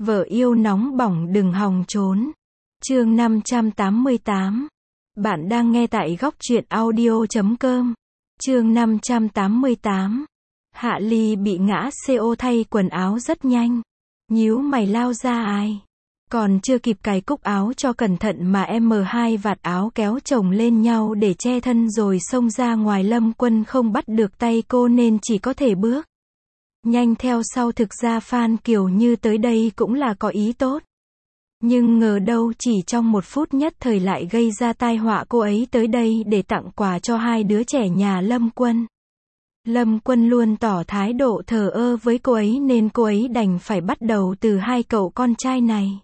Vợ yêu nóng bỏng đừng hòng trốn. Chương 588. Bạn đang nghe tại góc truyện audio.com. Chương 588. Hạ Ly bị ngã CO thay quần áo rất nhanh. Nhíu mày lao ra ai. Còn chưa kịp cài cúc áo cho cẩn thận mà M2 vạt áo kéo chồng lên nhau để che thân rồi xông ra ngoài. Lâm Quân không bắt được tay cô nên chỉ có thể bước nhanh theo sau. Thực ra Phan Kiều Như tới đây cũng là có ý tốt. Nhưng ngờ đâu chỉ trong một phút nhất thời lại gây ra tai họa. Cô ấy tới đây để tặng quà cho hai đứa trẻ nhà Lâm Quân. Lâm Quân luôn tỏ thái độ thờ ơ với cô ấy nên cô ấy đành phải bắt đầu từ hai cậu con trai này.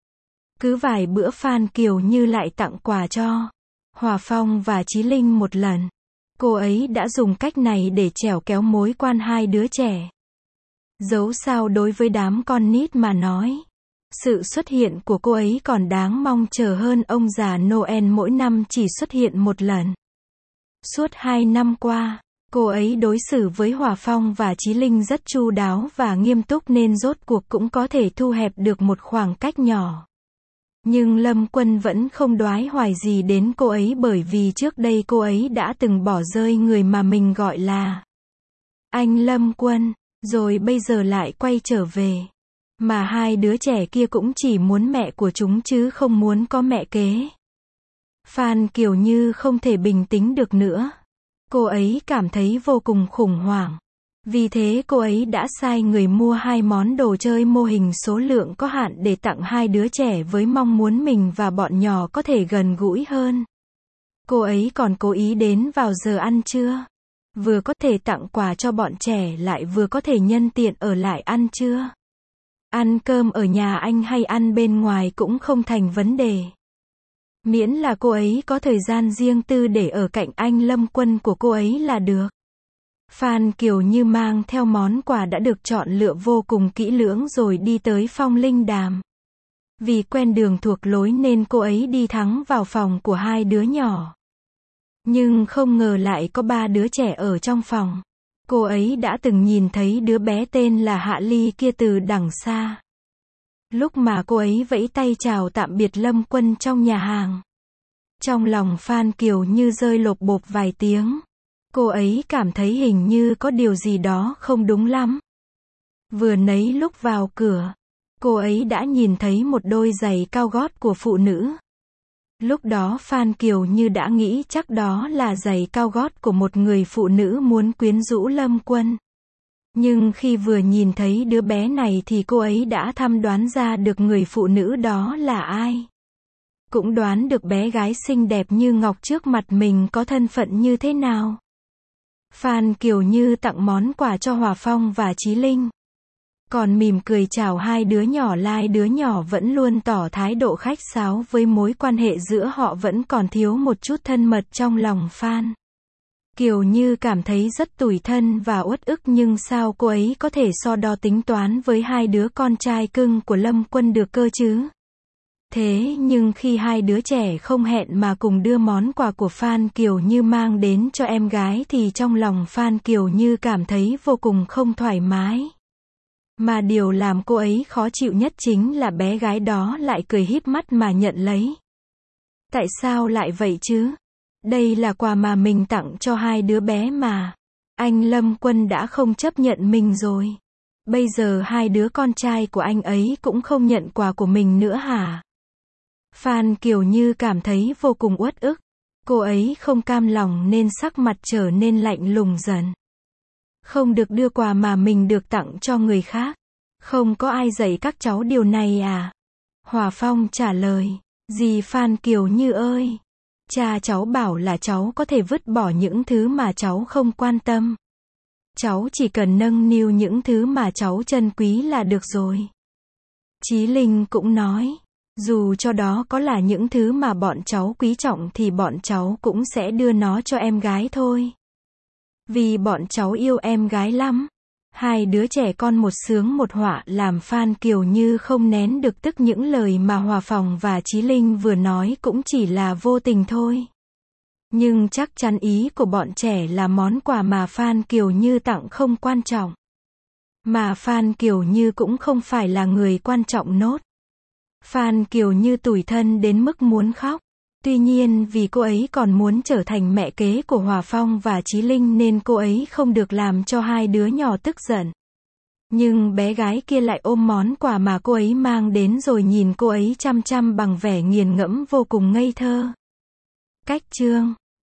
Cứ vài bữa Phan Kiều Như lại tặng quà cho Hòa Phong và Chí Linh một lần. Cô ấy đã dùng cách này để chèo kéo mối quan hai đứa trẻ. Dẫu sao đối với đám con nít mà nói, sự xuất hiện của cô ấy còn đáng mong chờ hơn ông già Noel mỗi năm chỉ xuất hiện một lần. Suốt 2 năm qua, cô ấy đối xử với Hòa Phong và Chí Linh rất chu đáo và nghiêm túc nên rốt cuộc cũng có thể thu hẹp được một khoảng cách nhỏ. Nhưng Lâm Quân vẫn không đoái hoài gì đến cô ấy bởi vì trước đây cô ấy đã từng bỏ rơi người mà mình gọi là anh Lâm Quân, rồi bây giờ lại quay trở về. Mà hai đứa trẻ kia cũng chỉ muốn mẹ của chúng chứ không muốn có mẹ kế. Phan Kiều Như không thể bình tĩnh được nữa. Cô ấy cảm thấy vô cùng khủng hoảng. Vì thế cô ấy đã sai người mua 2 món đồ chơi mô hình số lượng có hạn để tặng hai đứa trẻ với mong muốn mình và bọn nhỏ có thể gần gũi hơn. Cô ấy còn cố ý đến vào giờ ăn trưa. Vừa có thể tặng quà cho bọn trẻ lại vừa có thể nhân tiện ở lại ăn trưa. Ăn cơm ở nhà anh hay ăn bên ngoài cũng không thành vấn đề. Miễn là cô ấy có thời gian riêng tư để ở cạnh anh Lâm Quân của cô ấy là được. Phan Kiều Như mang theo món quà đã được chọn lựa vô cùng kỹ lưỡng rồi đi tới Phong Linh Đàm. Vì quen đường thuộc lối nên cô ấy đi thẳng vào phòng của hai đứa nhỏ. Nhưng không ngờ lại có 3 đứa trẻ ở trong phòng. Cô ấy đã từng nhìn thấy đứa bé tên là Hạ Ly kia từ đằng xa. Lúc mà cô ấy vẫy tay chào tạm biệt Lâm Quân trong nhà hàng. Trong lòng Phan Kiều Như rơi lột bột vài tiếng. Cô ấy cảm thấy hình như có điều gì đó không đúng lắm. Vừa nấy lúc vào cửa, cô ấy đã nhìn thấy một đôi giày cao gót của phụ nữ. Lúc đó Phan Kiều Như đã nghĩ chắc đó là giày cao gót của một người phụ nữ muốn quyến rũ Lâm Quân. Nhưng khi vừa nhìn thấy đứa bé này thì cô ấy đã thăm đoán ra được người phụ nữ đó là ai. Cũng đoán được bé gái xinh đẹp như ngọc trước mặt mình có thân phận như thế nào. Phan Kiều Như tặng món quà cho Hòa Phong và Chí Linh. Còn mỉm cười chào hai đứa nhỏ. Đứa nhỏ vẫn luôn tỏ thái độ khách sáo với mối quan hệ giữa họ vẫn còn thiếu một chút thân mật. Trong lòng Phan Kiều Như cảm thấy rất tủi thân và uất ức nhưng sao cô ấy có thể so đo tính toán với hai đứa con trai cưng của Lâm Quân được cơ chứ? Thế nhưng khi hai đứa trẻ không hẹn mà cùng đưa món quà của Phan Kiều Như mang đến cho em gái thì trong lòng Phan Kiều Như cảm thấy vô cùng không thoải mái. Mà điều làm cô ấy khó chịu nhất chính là bé gái đó lại cười híp mắt mà nhận lấy. Tại sao lại vậy chứ? Đây là quà mà mình tặng cho hai đứa bé mà. Anh Lâm Quân đã không chấp nhận mình rồi. Bây giờ hai đứa con trai của anh ấy cũng không nhận quà của mình nữa hả? Phan Kiều Như cảm thấy vô cùng uất ức. Cô ấy không cam lòng nên sắc mặt trở nên lạnh lùng dần. Không được đưa quà mà mình được tặng cho người khác. Không có ai dạy các cháu điều này à? Hòa Phong trả lời. Dì Phan Kiều Như ơi! Cha cháu bảo là cháu có thể vứt bỏ những thứ mà cháu không quan tâm. Cháu chỉ cần nâng niu những thứ mà cháu trân quý là được rồi. Chí Linh cũng nói. Dù cho đó có là những thứ mà bọn cháu quý trọng thì bọn cháu cũng sẽ đưa nó cho em gái thôi. Vì bọn cháu yêu em gái lắm. Hai đứa trẻ con một sướng một họa làm Phan Kiều Như không nén được tức. Những lời mà Hòa Phong và Chí Linh vừa nói cũng chỉ là vô tình thôi. Nhưng chắc chắn ý của bọn trẻ là món quà mà Phan Kiều Như tặng không quan trọng. Mà Phan Kiều Như cũng không phải là người quan trọng nốt. Phan Kiều Như tủi thân đến mức muốn khóc. Tuy nhiên vì cô ấy còn muốn trở thành mẹ kế của Hòa Phong và Chí Linh nên cô ấy không được làm cho hai đứa nhỏ tức giận. Nhưng bé gái kia lại ôm món quà mà cô ấy mang đến rồi nhìn cô ấy chăm chăm bằng vẻ nghiền ngẫm vô cùng ngây thơ. Cách chương